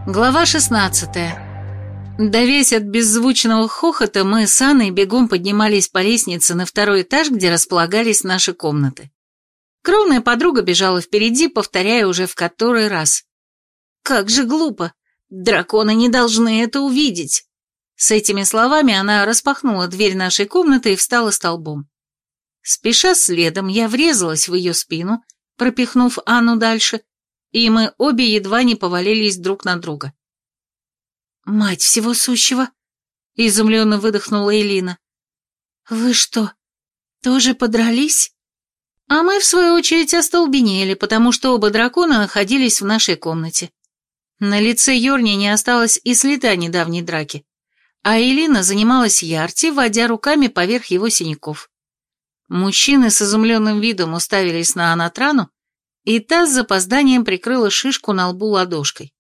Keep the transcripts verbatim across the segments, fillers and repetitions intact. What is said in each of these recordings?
Глава шестнадцатая. Давясь от беззвучного хохота, мы с Анной бегом поднимались по лестнице на второй этаж, где располагались наши комнаты. Кровная подруга бежала впереди, повторяя уже в который раз. «Как же глупо! Драконы не должны это увидеть!» С этими словами она распахнула дверь нашей комнаты и встала столбом. Спеша следом, я врезалась в ее спину, пропихнув Анну дальше, и мы обе едва не повалились друг на друга. «Мать всего сущего!» — изумленно выдохнула Элина. «Вы что, тоже подрались?» А мы, в свою очередь, остолбенели, потому что оба дракона находились в нашей комнате. На лице Йорни не осталось и следа недавней драки, а Элина занималась Ярти, водя руками поверх его синяков. Мужчины с изумленным видом уставились на Анатрану, и та с запозданием прикрыла шишку на лбу ладошкой.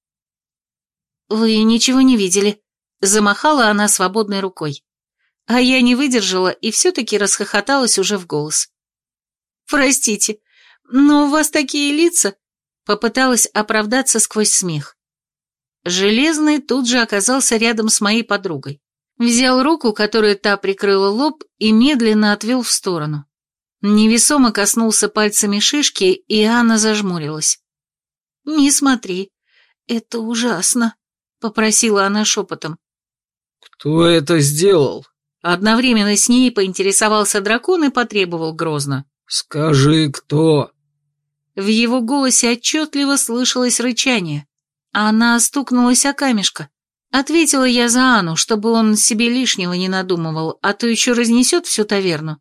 «Вы ничего не видели», — замахала она свободной рукой. А я не выдержала и все-таки расхохоталась уже в голос. «Простите, но у вас такие лица», — попыталась оправдаться сквозь смех. Железный тут же оказался рядом с моей подругой. Взял руку, которой та прикрыла лоб, и медленно отвел в сторону. Невесомо коснулся пальцами шишки, и Анна зажмурилась. «Не смотри, это ужасно», — попросила она шепотом. «Кто это сделал?» Одновременно с ней поинтересовался дракон и потребовал грозно. «Скажи, кто?» В его голосе отчетливо слышалось рычание. Она стукнулась о камешко. Ответила я за Анну, чтобы он себе лишнего не надумывал, а то еще разнесет всю таверну.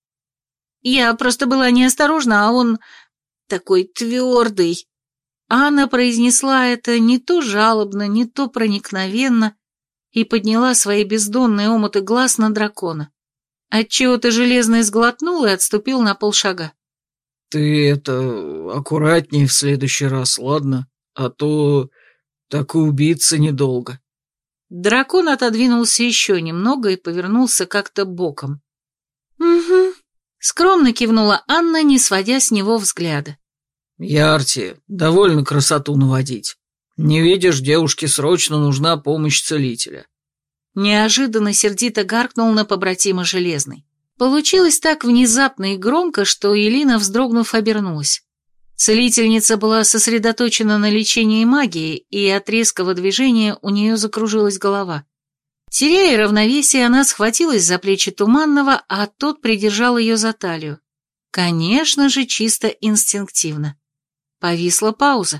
Я просто была неосторожна, а он такой твердый. Анна произнесла это не то жалобно, не то проникновенно и подняла свои бездонные омуты глаз на дракона. Отчего-то Железный сглотнул и отступил на полшага. «Ты это аккуратнее в следующий раз, ладно? А то так и убиться недолго». Дракон отодвинулся еще немного и повернулся как-то боком. «Угу», — скромно кивнула Анна, не сводя с него взгляда. «Ярти, довольно красоту наводить. Не видишь, девушке срочно нужна помощь целителя». Неожиданно сердито гаркнул на побратима Железный. Получилось так внезапно и громко, что Элина, вздрогнув, обернулась. Целительница была сосредоточена на лечении магии, и от резкого движения у нее закружилась голова. Теряя равновесие, она схватилась за плечи Туманного, а тот придержал ее за талию. Конечно же, чисто инстинктивно. Повисла пауза.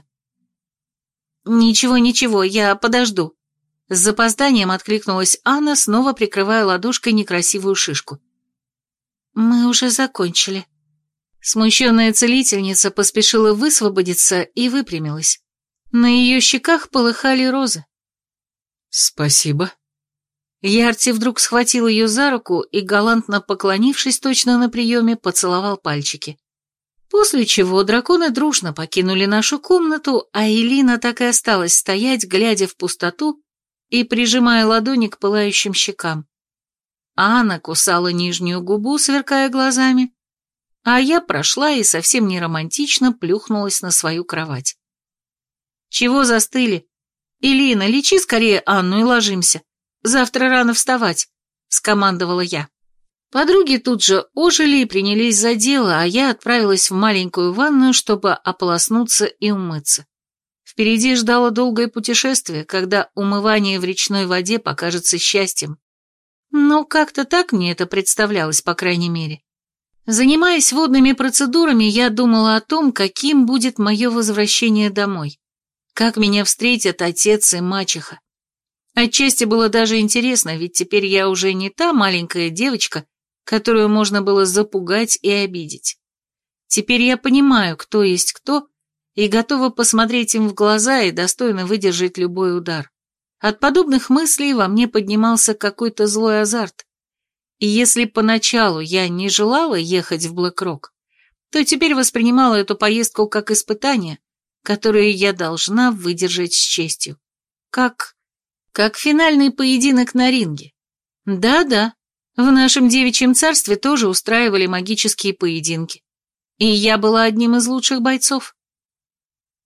«Ничего, ничего, я подожду». С запозданием откликнулась Анна, снова прикрывая ладошкой некрасивую шишку. «Мы уже закончили». Смущенная целительница поспешила высвободиться и выпрямилась. На ее щеках полыхали розы. «Спасибо». Ярти вдруг схватил ее за руку и, галантно поклонившись точно на приеме, поцеловал пальчики. После чего драконы дружно покинули нашу комнату, а Элина так и осталась стоять, глядя в пустоту и прижимая ладони к пылающим щекам. Анна кусала нижнюю губу, сверкая глазами, а я прошла и совсем не романтично плюхнулась на свою кровать. «Чего застыли? Элина, лечи скорее Анну и ложимся. Завтра рано вставать», — скомандовала я. Подруги тут же ожили и принялись за дело, а я отправилась в маленькую ванную, чтобы ополоснуться и умыться. Впереди ждало долгое путешествие, когда умывание в речной воде покажется счастьем. Но как-то так мне это представлялось, по крайней мере. Занимаясь водными процедурами, я думала о том, каким будет мое возвращение домой. Как меня встретят отец и мачеха. Отчасти было даже интересно, ведь теперь я уже не та маленькая девочка, которую можно было запугать и обидеть. Теперь я понимаю, кто есть кто, и готова посмотреть им в глаза и достойно выдержать любой удар. От подобных мыслей во мне поднимался какой-то злой азарт. И если поначалу я не желала ехать в Блэк-Рок, то теперь воспринимала эту поездку как испытание, которое я должна выдержать с честью. Как... как финальный поединок на ринге. Да-да, в нашем девичьем царстве тоже устраивали магические поединки. И я была одним из лучших бойцов.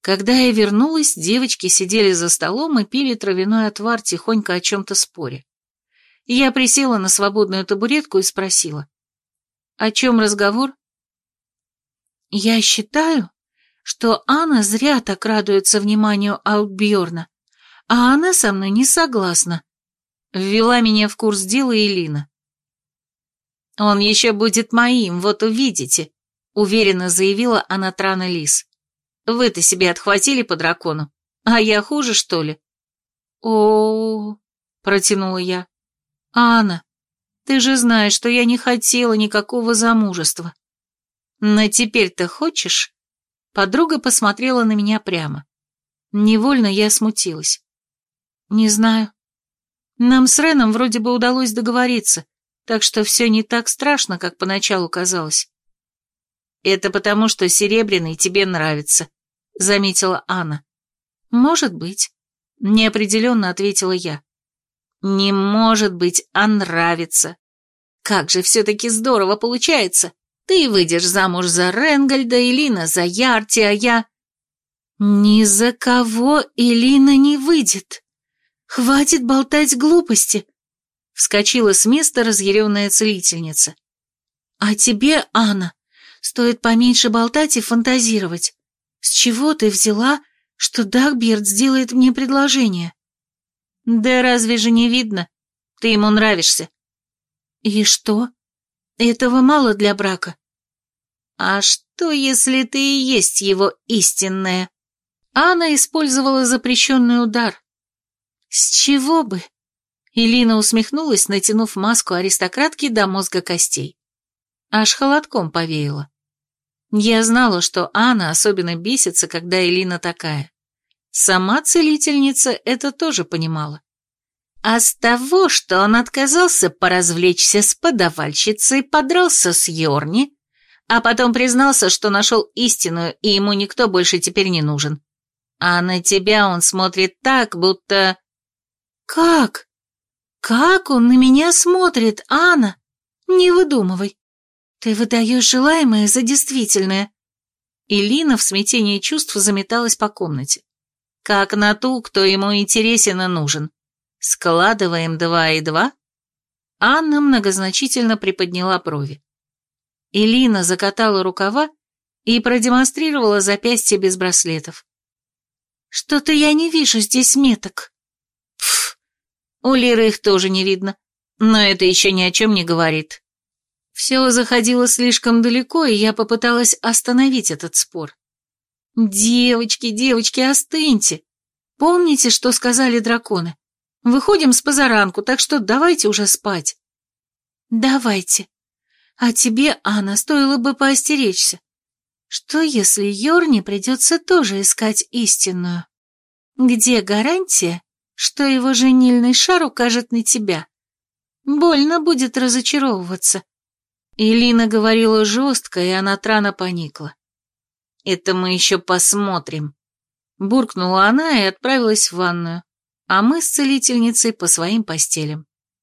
Когда я вернулась, девочки сидели за столом и пили травяной отвар, тихонько о чем-то споря. Я присела на свободную табуретку и спросила: «О чем разговор?» «Я считаю, что Анна зря так радуется вниманию Аутбьорна, а она со мной не согласна», — ввела меня в курс дела Элина. «Он еще будет моим, вот увидите», — уверенно заявила Анатрана Лис. «Вы-то себе отхватили по дракону, а я хуже, что ли?» «О-о-о», протянула я. «Анна, ты же знаешь, что я не хотела никакого замужества». «Но теперь-то хочешь?» Подруга посмотрела на меня прямо. Невольно я смутилась. «Не знаю. Нам с Реном вроде бы удалось договориться, так что все не так страшно, как поначалу казалось». «Это потому, что Серебряный тебе нравится», — заметила Анна. «Может быть», — неопределенно ответила я. «Не может быть, а нравится. Как же все-таки здорово получается. Ты выйдешь замуж за Ренгольда, Элина за Ярти, а я...» «Ни за кого Элина не выйдет. Хватит болтать глупости», — вскочила с места разъяренная целительница. «А тебе, Анна, стоит поменьше болтать и фантазировать. С чего ты взяла, что Дагберт сделает мне предложение?» «Да разве же не видно? Ты ему нравишься». «И что? Этого мало для брака?» «А что, если ты и есть его истинная?» Анна использовала запрещенный удар. «С чего бы?» Элина усмехнулась, натянув маску аристократки до мозга костей. Аж холодком повеяло. Я знала, что Анна особенно бесится, когда Элина такая. Сама целительница это тоже понимала. А с того, что он отказался поразвлечься с подавальщицей, подрался с Йорни, а потом признался, что нашел истину, и ему никто больше теперь не нужен. А на тебя он смотрит так, будто... «Как? Как он на меня смотрит, Анна? Не выдумывай. Ты выдаешь желаемое за действительное». Элина в смятении чувств заметалась по комнате. «Как на ту, кто ему интересен и нужен. Складываем два и два?» Анна многозначительно приподняла брови. Элина закатала рукава и продемонстрировала запястье без браслетов. «Что-то я не вижу здесь меток». «Пф, у Лиры их тоже не видно, но это еще ни о чем не говорит». Все заходило слишком далеко, и я попыталась остановить этот спор. «Девочки, девочки, остыньте. Помните, что сказали драконы? Выходим с позаранку, так что давайте уже спать». «Давайте. А тебе, Анна, стоило бы поостеречься. Что, если Йорни придется тоже искать истинную? Где гарантия, что его женильный шар укажет на тебя? Больно будет разочаровываться». Элина говорила жестко, и Анатрана поникла. «Это мы еще посмотрим», — буркнула она и отправилась в ванную, а мы с целительницей по своим постелям.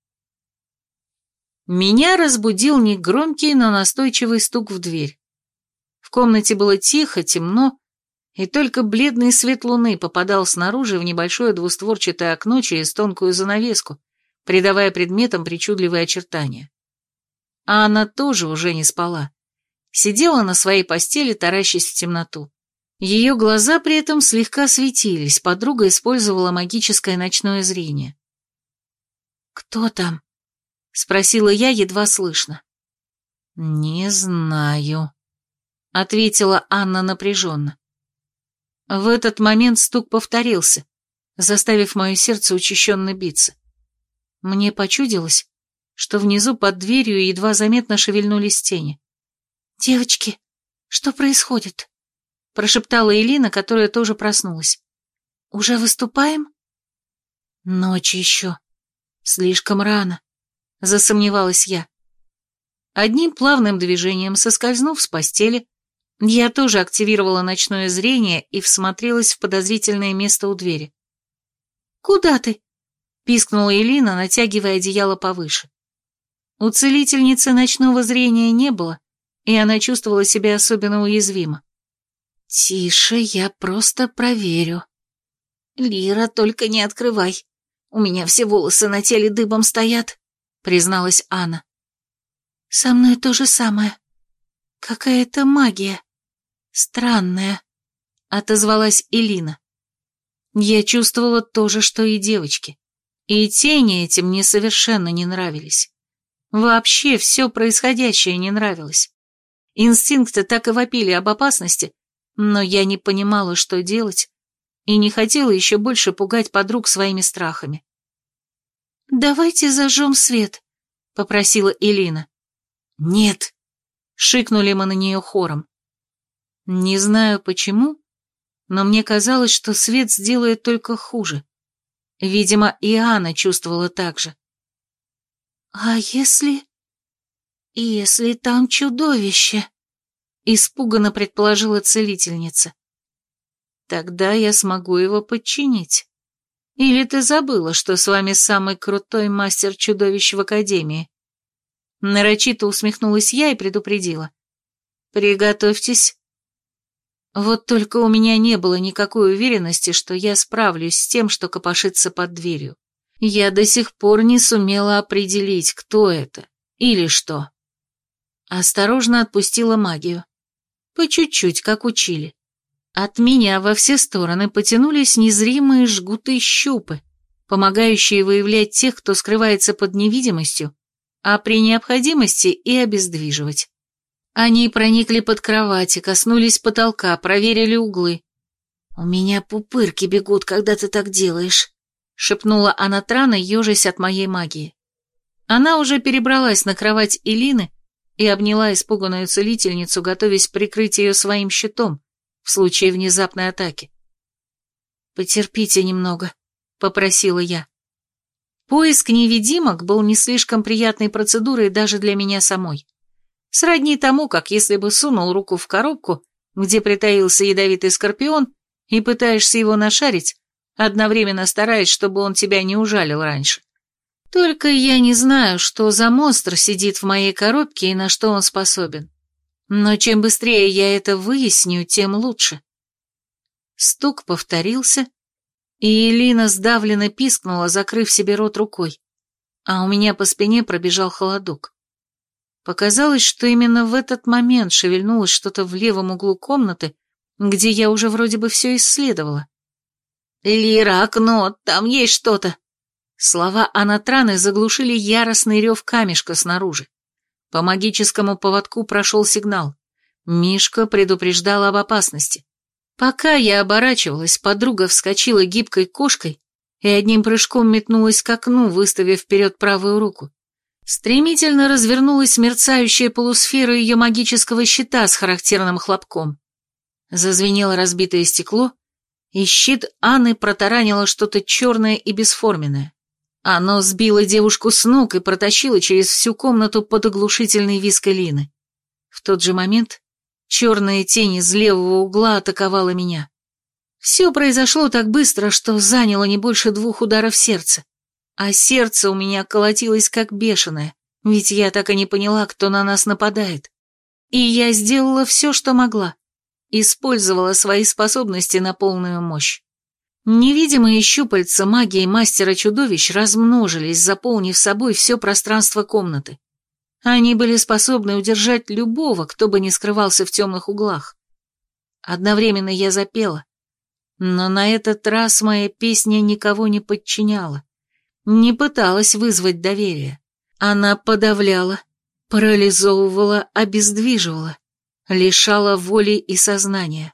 Меня разбудил негромкий, но настойчивый стук в дверь. В комнате было тихо, темно, и только бледный свет луны попадал снаружи в небольшое двустворчатое окно через тонкую занавеску, придавая предметам причудливые очертания. А она тоже уже не спала. Сидела на своей постели, таращась в темноту. Ее глаза при этом слегка светились, подруга использовала магическое ночное зрение. «Кто там?» — спросила я едва слышно. «Не знаю», — ответила Анна напряженно. В этот момент стук повторился, заставив мое сердце учащенно биться. Мне почудилось, что внизу под дверью едва заметно шевельнулись тени. «Девочки, что происходит?» — прошептала Элина, которая тоже проснулась. «Уже выступаем?» «Ночь еще. Слишком рано», — засомневалась я. Одним плавным движением, соскользнув с постели, я тоже активировала ночное зрение и всмотрелась в подозрительное место у двери. «Куда ты?» — пискнула Элина, натягивая одеяло повыше. У целительницы ночного зрения не было, и она чувствовала себя особенно уязвимо. Тише, я просто проверю. Лира, только не открывай. У меня все волосы на теле дыбом стоят, призналась Анна. Со мной то же самое. Какая-то магия. Странная, отозвалась Элина. Я чувствовала то же, что и девочки. И тени эти мне совершенно не нравились. Вообще все происходящее не нравилось. Инстинкты так и вопили об опасности, но я не понимала, что делать, и не хотела еще больше пугать подруг своими страхами. «Давайте зажжем свет», — попросила Элина. «Нет», — шикнули мы на нее хором. Не знаю почему, но мне казалось, что свет сделает только хуже. Видимо, и Анна чувствовала так же. «А если... если там чудовище?» — испуганно предположила целительница. «Тогда я смогу его подчинить. Или ты забыла, что с вами самый крутой мастер чудовищ в Академии?» Нарочито усмехнулась я и предупредила. «Приготовьтесь». Вот только у меня не было никакой уверенности, что я справлюсь с тем, что копошится под дверью. Я до сих пор не сумела определить, кто это или что. Осторожно отпустила магию. По чуть-чуть, как учили. От меня во все стороны потянулись незримые жгуты-щупы, помогающие выявлять тех, кто скрывается под невидимостью, а при необходимости и обездвиживать. Они проникли под кровать, коснулись потолка, проверили углы. «У меня пупырки бегут, когда ты так делаешь», — шепнула Анатрана, ежась от моей магии. Она уже перебралась на кровать Элины и обняла испуганную целительницу, готовясь прикрыть ее своим щитом в случае внезапной атаки. «Потерпите немного», — попросила я. Поиск невидимок был не слишком приятной процедурой даже для меня самой. Сродни тому, как если бы сунул руку в коробку, где притаился ядовитый скорпион, и пытаешься его нашарить, одновременно стараясь, чтобы он тебя не ужалил раньше. Только я не знаю, что за монстр сидит в моей коробке и на что он способен. Но чем быстрее я это выясню, тем лучше. Стук повторился, и Элина сдавленно пискнула, закрыв себе рот рукой, а у меня по спине пробежал холодок. Показалось, что именно в этот момент шевельнулось что-то в левом углу комнаты, где я уже вроде бы все исследовала. «Лира, окно, там есть что-то!» Слова Анатраны заглушили яростный рев камешка снаружи. По магическому поводку прошел сигнал. Мишка предупреждала об опасности. Пока я оборачивалась, подруга вскочила гибкой кошкой и одним прыжком метнулась к окну, выставив вперед правую руку. Стремительно развернулась мерцающая полусфера ее магического щита с характерным хлопком. Зазвенело разбитое стекло, и щит Анны протаранило что-то черное и бесформенное. Оно сбило девушку с ног и протащило через всю комнату под оглушительный визг Элины. В тот же момент черная тень из левого угла атаковала меня. Все произошло так быстро, что заняло не больше двух ударов сердца. А сердце у меня колотилось как бешеное, ведь я так и не поняла, кто на нас нападает. И я сделала все, что могла. Использовала свои способности на полную мощь. Невидимые щупальца магии мастера-чудовищ размножились, заполнив собой все пространство комнаты. Они были способны удержать любого, кто бы ни скрывался в темных углах. Одновременно я запела, но на этот раз моя песня никого не подчиняла. Не пыталась вызвать доверие. Она подавляла, парализовывала, обездвиживала, лишала воли и сознания.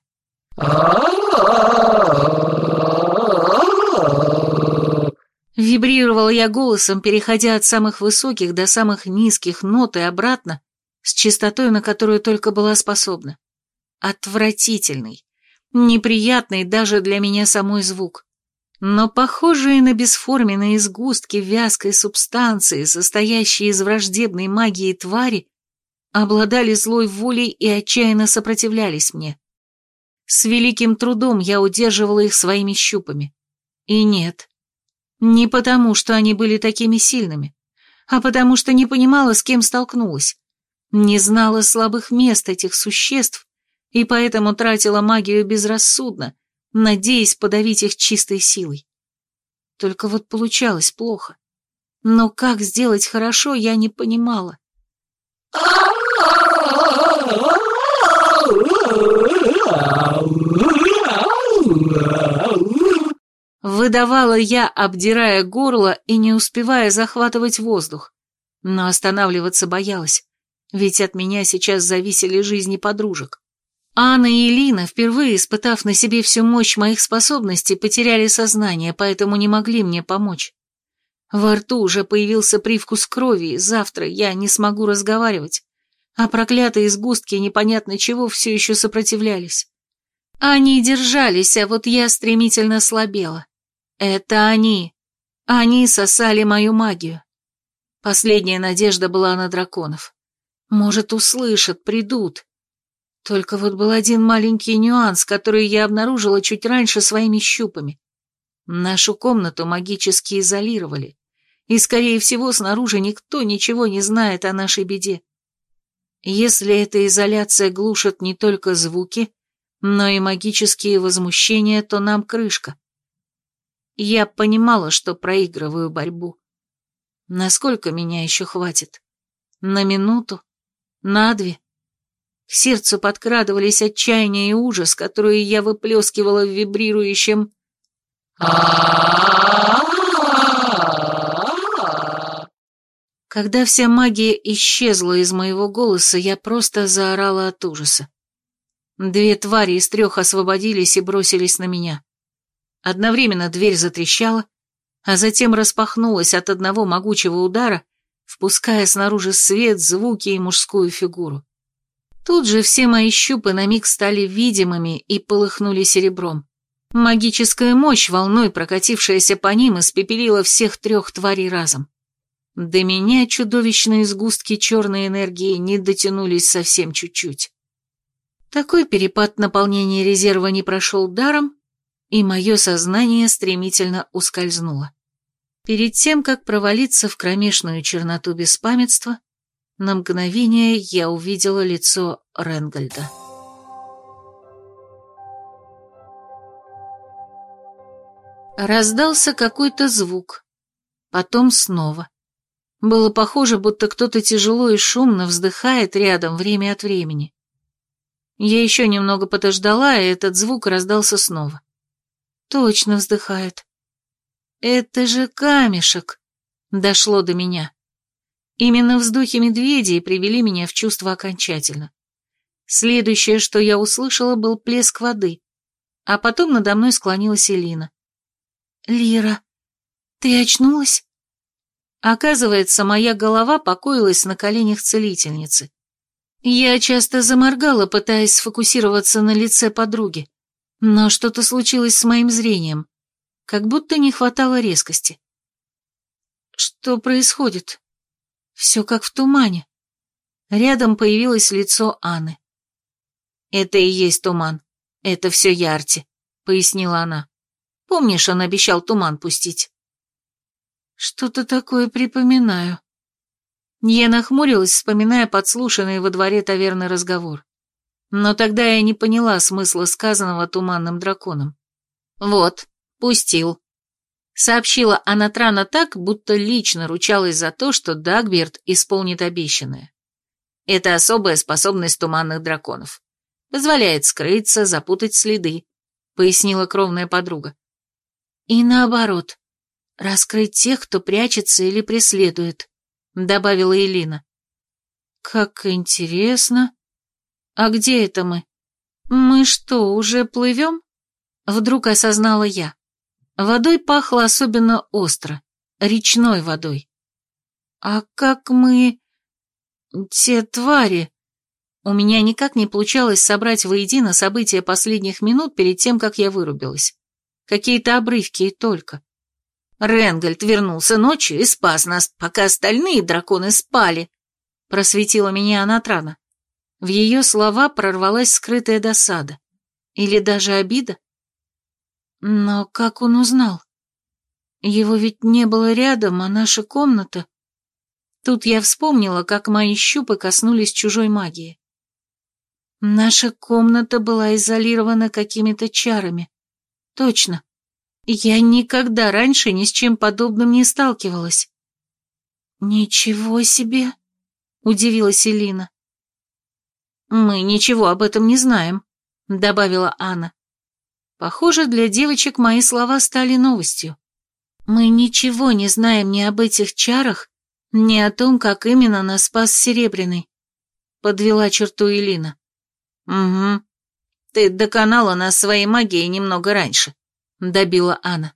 Вибрировала я голосом, переходя от самых высоких до самых низких нот и обратно, с частотой, на которую только была способна. Отвратительный, неприятный даже для меня самой звук. Но похожие на бесформенные сгустки вязкой субстанции, состоящие из враждебной магии твари, обладали злой волей и отчаянно сопротивлялись мне. С великим трудом я удерживала их своими щупами. И нет, не потому, что они были такими сильными, а потому что не понимала, с кем столкнулась, не знала слабых мест этих существ и поэтому тратила магию безрассудно, надеясь подавить их чистой силой. Только вот получалось плохо. Но как сделать хорошо, я не понимала. Выдавала я, обдирая горло и не успевая захватывать воздух. Но останавливаться боялась, ведь от меня сейчас зависели жизни подружек. Анна и Элина, впервые испытав на себе всю мощь моих способностей, потеряли сознание, поэтому не могли мне помочь. Во рту уже появился привкус крови, и завтра я не смогу разговаривать, а проклятые сгустки непонятно чего все еще сопротивлялись. Они держались, а вот я стремительно слабела. Это они. Они сосали мою магию. Последняя надежда была на драконов. Может, услышат, придут. Только вот был один маленький нюанс, который я обнаружила чуть раньше своими щупами. Нашу комнату магически изолировали, и, скорее всего, снаружи никто ничего не знает о нашей беде. Если эта изоляция глушит не только звуки, но и магические возмущения, то нам крышка. Я понимала, что проигрываю борьбу. Насколько меня еще хватит? На минуту? На две? К сердцу подкрадывались отчаяние и ужас, которые я выплескивала в вибрирующем... Когда вся магия исчезла из моего голоса, я просто заорала от ужаса. Две твари из трех освободились и бросились на меня. Одновременно дверь затрещала, а затем распахнулась от одного могучего удара, впуская снаружи свет, звуки и мужскую фигуру. Тут же все мои щупы на миг стали видимыми и полыхнули серебром. Магическая мощь, волной прокатившаяся по ним, испепелила всех трех тварей разом. До меня чудовищные сгустки черной энергии не дотянулись совсем чуть-чуть. Такой перепад наполнения резерва не прошел даром, и мое сознание стремительно ускользнуло. Перед тем, как провалиться в кромешную черноту беспамятства, на мгновение я увидела лицо Ренгольда. Раздался какой-то звук, потом снова. Было похоже, будто кто-то тяжело и шумно вздыхает рядом время от времени. Я еще немного подождала, и этот звук раздался снова. Точно вздыхает. Это же камешек. Дошло до меня. Именно вздохи медведей привели меня в чувство окончательно. Следующее, что я услышала, был плеск воды, а потом надо мной склонилась Элина. «Лира, ты очнулась?» Оказывается, моя голова покоилась на коленях целительницы. Я часто заморгала, пытаясь сфокусироваться на лице подруги, но что-то случилось с моим зрением, как будто не хватало резкости. Что происходит? Все как в тумане. Рядом появилось лицо Анны. «Это и есть туман. Это все Ярти», — пояснила она. «Помнишь, он обещал туман пустить?» «Что-то такое припоминаю». Я нахмурилась, вспоминая подслушанный во дворе таверны разговор. Но тогда я не поняла смысла сказанного туманным драконом. «Вот, пустил», — сообщила Анатрана так, будто лично ручалась за то, что Дагберт исполнит обещанное. «Это особая способность туманных драконов. Позволяет скрыться, запутать следы», — пояснила кровная подруга. «И наоборот, раскрыть тех, кто прячется или преследует», — добавила Элина. «Как интересно. А где это мы? Мы что, уже плывем?» Вдруг осознала я. Водой пахло особенно остро, речной водой. «А как мы... те твари...» У меня никак не получалось собрать воедино события последних минут перед тем, как я вырубилась. Какие-то обрывки и только. «Ренгольд вернулся ночью и спас нас, пока остальные драконы спали», — просветила меня Анатрана. В ее слова прорвалась скрытая досада. Или даже обида. Но как он узнал? Его ведь не было рядом, а наша комната... Тут я вспомнила, как мои щупы коснулись чужой магии. Наша комната была изолирована какими-то чарами. Точно. Я никогда раньше ни с чем подобным не сталкивалась. Ничего себе, удивилась Элина. Мы ничего об этом не знаем, добавила Анна. Похоже, для девочек мои слова стали новостью. Мы ничего не знаем ни об этих чарах, ни о том, как именно нас спас Серебряный, подвела черту Элина. Угу. Ты доконала нас своей магией немного раньше, добила Анна.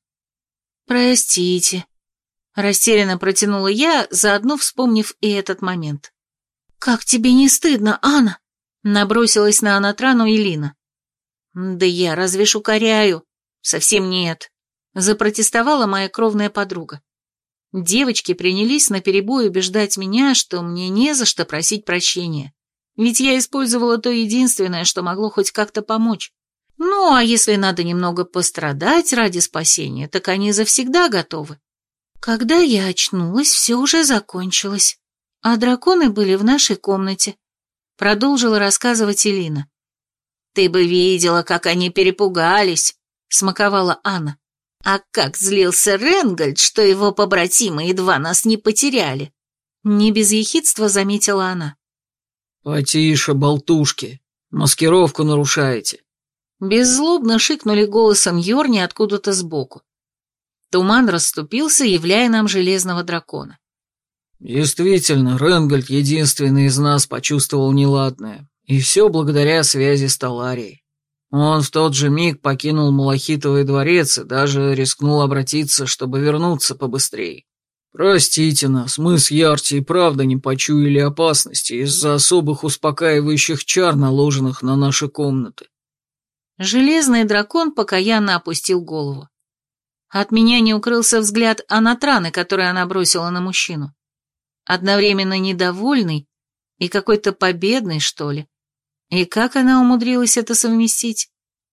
Простите, растерянно протянула я, заодно вспомнив и этот момент. Как тебе не стыдно, Анна? Набросилась на Анатрану Элина. Да я разве ж укоряю? Совсем нет, запротестовала моя кровная подруга. Девочки принялись наперебой убеждать меня, что мне не за что просить прощения. Ведь я использовала то единственное, что могло хоть как-то помочь. Ну, а если надо немного пострадать ради спасения, так они завсегда готовы. Когда я очнулась, все уже закончилось, а драконы были в нашей комнате, продолжила рассказывать Элина. Ты бы видела, как они перепугались, смаковала Анна. А как злился Ренгольд, что его побратимы едва нас не потеряли. Не без ехидства заметила она. «Потише, болтушки, маскировку нарушаете». Беззлобно шикнули голосом Йорни откуда-то сбоку. Туман расступился, являя нам железного дракона. «Действительно, Ренгольд единственный из нас почувствовал неладное, и все благодаря связи с Таларией. Он в тот же миг покинул Малахитовый дворец и даже рискнул обратиться, чтобы вернуться побыстрее. Простите нас, мы с Ярти и правда не почуяли опасности из-за особых успокаивающих чар, наложенных на наши комнаты». Железный дракон покаянно опустил голову. От меня не укрылся взгляд Анатраны, который она бросила на мужчину. Одновременно недовольный и какой-то победный, что ли. И как она умудрилась это совместить?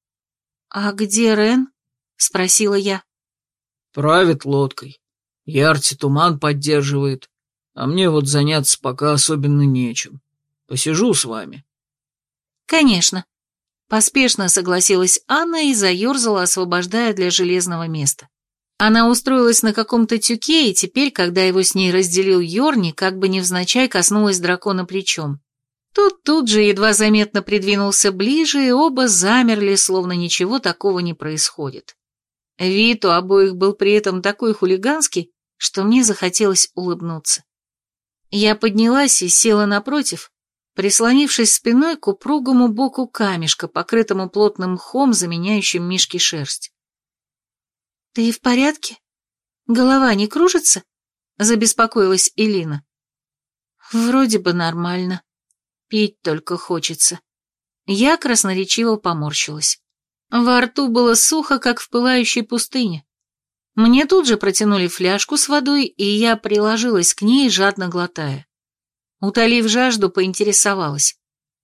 «А где Рен?» — спросила я. «Правит лодкой. Ярти туман поддерживает, а мне вот заняться пока особенно нечем. Посижу с вами». «Конечно». Поспешно согласилась Анна и заерзала, освобождая для железного места. Она устроилась на каком-то тюке, и теперь, когда его с ней разделил Йорни, как бы невзначай коснулась дракона плечом. Тот тут же едва заметно придвинулся ближе, и оба замерли, словно ничего такого не происходит. Вид у обоих был при этом такой хулиганский, что мне захотелось улыбнуться. Я поднялась и села напротив, прислонившись спиной к упругому боку камешка, покрытому плотным мхом, заменяющим мишке шерсть. «Ты в порядке? Голова не кружится?» — забеспокоилась Элина. «Вроде бы нормально. Пить только хочется». Я красноречиво поморщилась. Во рту было сухо, как в пылающей пустыне. Мне тут же протянули фляжку с водой, и я приложилась к ней, жадно глотая. Утолив жажду, поинтересовалась.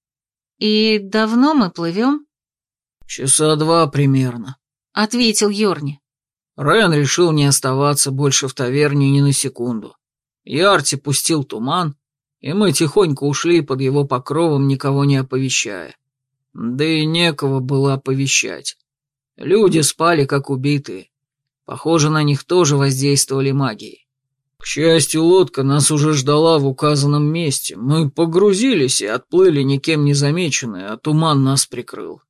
«И давно мы плывем?» «Часа два примерно», — ответил Йорни. Рен решил не оставаться больше в таверне ни на секунду. Ярти пустил туман, и мы тихонько ушли под его покровом, никого не оповещая. Да и некого было оповещать. Люди спали, как убитые. Похоже, на них тоже воздействовали магией. К счастью, лодка нас уже ждала в указанном месте. Мы погрузились и отплыли никем не замеченные, а туман нас прикрыл.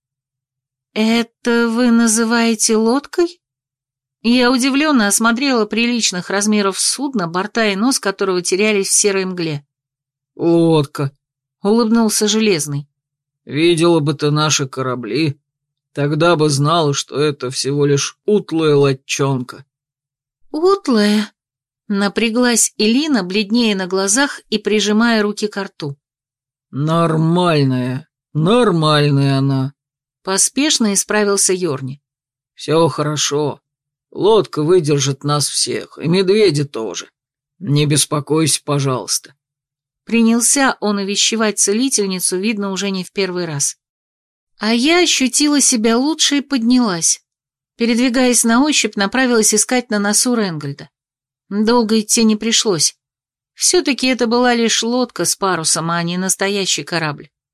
«Это вы называете лодкой?» Я удивленно осмотрела приличных размеров судна, борта и нос которого терялись в серой мгле. «Лодка», — улыбнулся Железный. «Видела бы ты наши корабли, тогда бы знала, что это всего лишь утлая лодчонка». «Утлая?» — напряглась Элина, бледнее на глазах и прижимая руки к рту. «Нормальная, нормальная она», — поспешно исправился Йорни. «Все хорошо. Лодка выдержит нас всех, и медведи тоже. Не беспокойся, пожалуйста». Принялся он увещевать целительницу, видно, уже не в первый раз. А я ощутила себя лучше и поднялась. Передвигаясь на ощупь, направилась искать на носу Ренгольда. Долго идти не пришлось. Все-таки это была лишь лодка с парусом, а не настоящий корабль.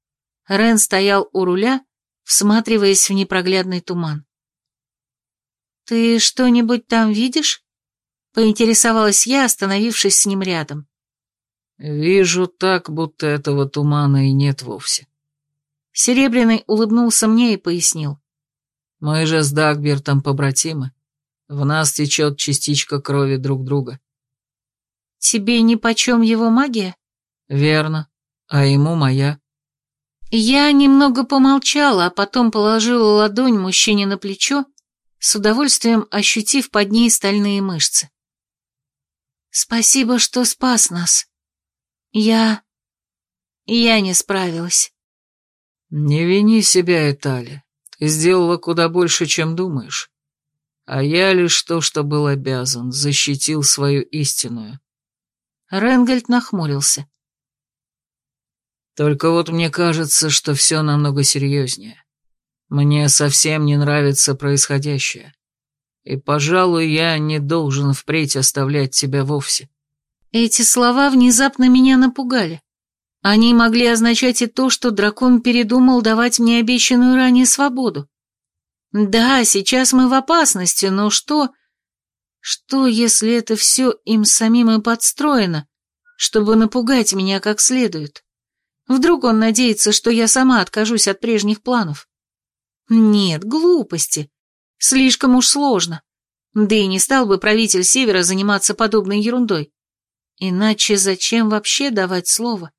Рен стоял у руля, всматриваясь в непроглядный туман. «Ты что-нибудь там видишь?» — поинтересовалась я, остановившись с ним рядом. «Вижу так, будто этого тумана и нет вовсе». Серебряный улыбнулся мне и пояснил. «Мы же с Дагбертом побратимы. В нас течет частичка крови друг друга». «Тебе нипочем его магия?» «Верно. А ему моя». Я немного помолчала, а потом положила ладонь мужчине на плечо, с удовольствием ощутив под ней стальные мышцы. «Спасибо, что спас нас. Я... я не справилась». «Не вини себя, Этали. Ты сделала куда больше, чем думаешь. А я лишь то, что был обязан, защитил свою истинную». Ренгольд нахмурился. «Только вот мне кажется, что все намного серьезнее. Мне совсем не нравится происходящее. И, пожалуй, я не должен впредь оставлять тебя вовсе». Эти слова внезапно меня напугали. Они могли означать и то, что дракон передумал давать мне обещанную ранее свободу. Да, сейчас мы в опасности, но что... Что, если это все им самим и подстроено, чтобы напугать меня как следует? Вдруг он надеется, что я сама откажусь от прежних планов? Нет, глупости. Слишком уж сложно. Да и не стал бы правитель Севера заниматься подобной ерундой. Иначе зачем вообще давать слово?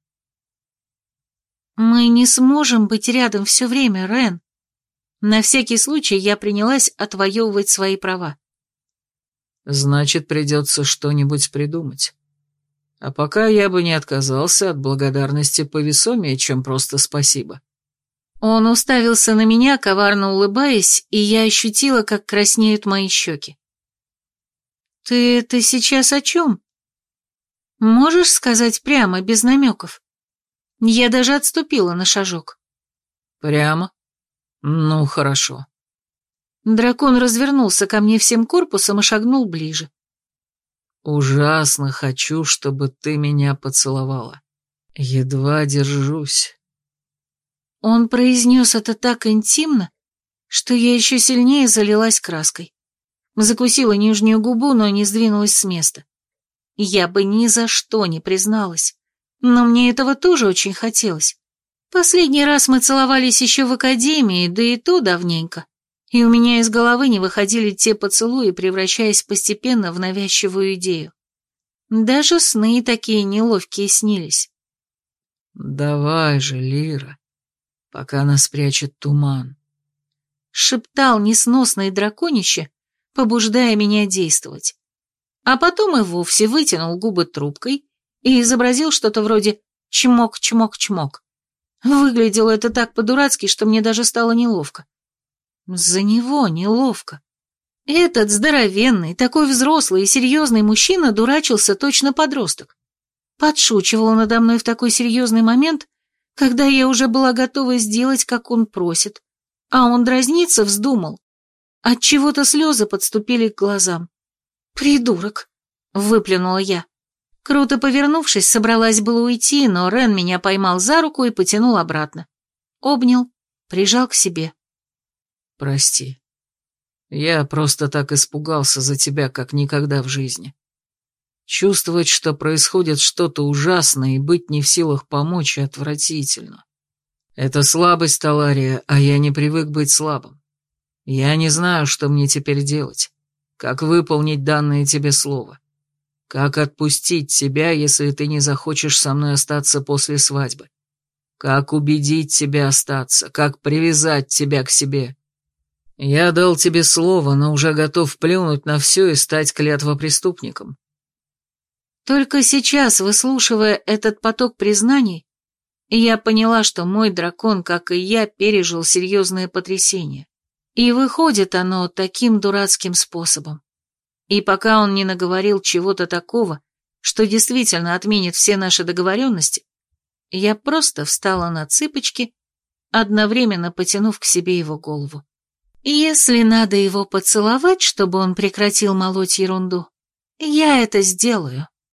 Мы не сможем быть рядом все время, Рен. На всякий случай я принялась отвоевывать свои права. Значит, придется что-нибудь придумать. А пока я бы не отказался от благодарности повесомее, чем просто спасибо. Он уставился на меня, коварно улыбаясь, и я ощутила, как краснеют мои щеки. «Ты это сейчас о чем? Можешь сказать прямо, без намеков?» Я даже отступила на шажок. «Прямо? Ну, хорошо». Дракон развернулся ко мне всем корпусом и шагнул ближе. «Ужасно хочу, чтобы ты меня поцеловала. Едва держусь». Он произнес это так интимно, что я еще сильнее залилась краской. Закусила нижнюю губу, но не сдвинулась с места. Я бы ни за что не призналась, но мне этого тоже очень хотелось. Последний раз мы целовались еще в академии, да и то давненько, и у меня из головы не выходили те поцелуи, превращаясь постепенно в навязчивую идею. Даже сны такие неловкие снились. «Давай же, Лира, пока нас прячет туман», — шептал несносный драконище, побуждая меня действовать. А потом и вовсе вытянул губы трубкой и изобразил что-то вроде «чмок-чмок-чмок». Выглядело это так по-дурацки, что мне даже стало неловко. За него неловко. Этот здоровенный, такой взрослый и серьезный мужчина дурачился точно подросток. Подшучивал надо мной в такой серьезный момент, когда я уже была готова сделать, как он просит, а он дразниться вздумал. Отчего-то слезы подступили к глазам. «Придурок!» — выплюнула я. Круто повернувшись, собралась было уйти, но Рен меня поймал за руку и потянул обратно. Обнял, прижал к себе. «Прости. Я просто так испугался за тебя, как никогда в жизни. Чувствовать, что происходит что-то ужасное и быть не в силах помочь, отвратительно. Это слабость, Талария, а я не привык быть слабым. Я не знаю, что мне теперь делать, как выполнить данное тебе слово, как отпустить тебя, если ты не захочешь со мной остаться после свадьбы, как убедить тебя остаться, как привязать тебя к себе. Я дал тебе слово, но уже готов плюнуть на все и стать клятвопреступником». Только сейчас, выслушивая этот поток признаний, я поняла, что мой дракон, как и я, пережил серьезное потрясение. И выходит оно таким дурацким способом. И пока он не наговорил чего-то такого, что действительно отменит все наши договоренности, я просто встала на цыпочки, одновременно потянув к себе его голову. Если надо его поцеловать, чтобы он прекратил молоть ерунду, я это сделаю.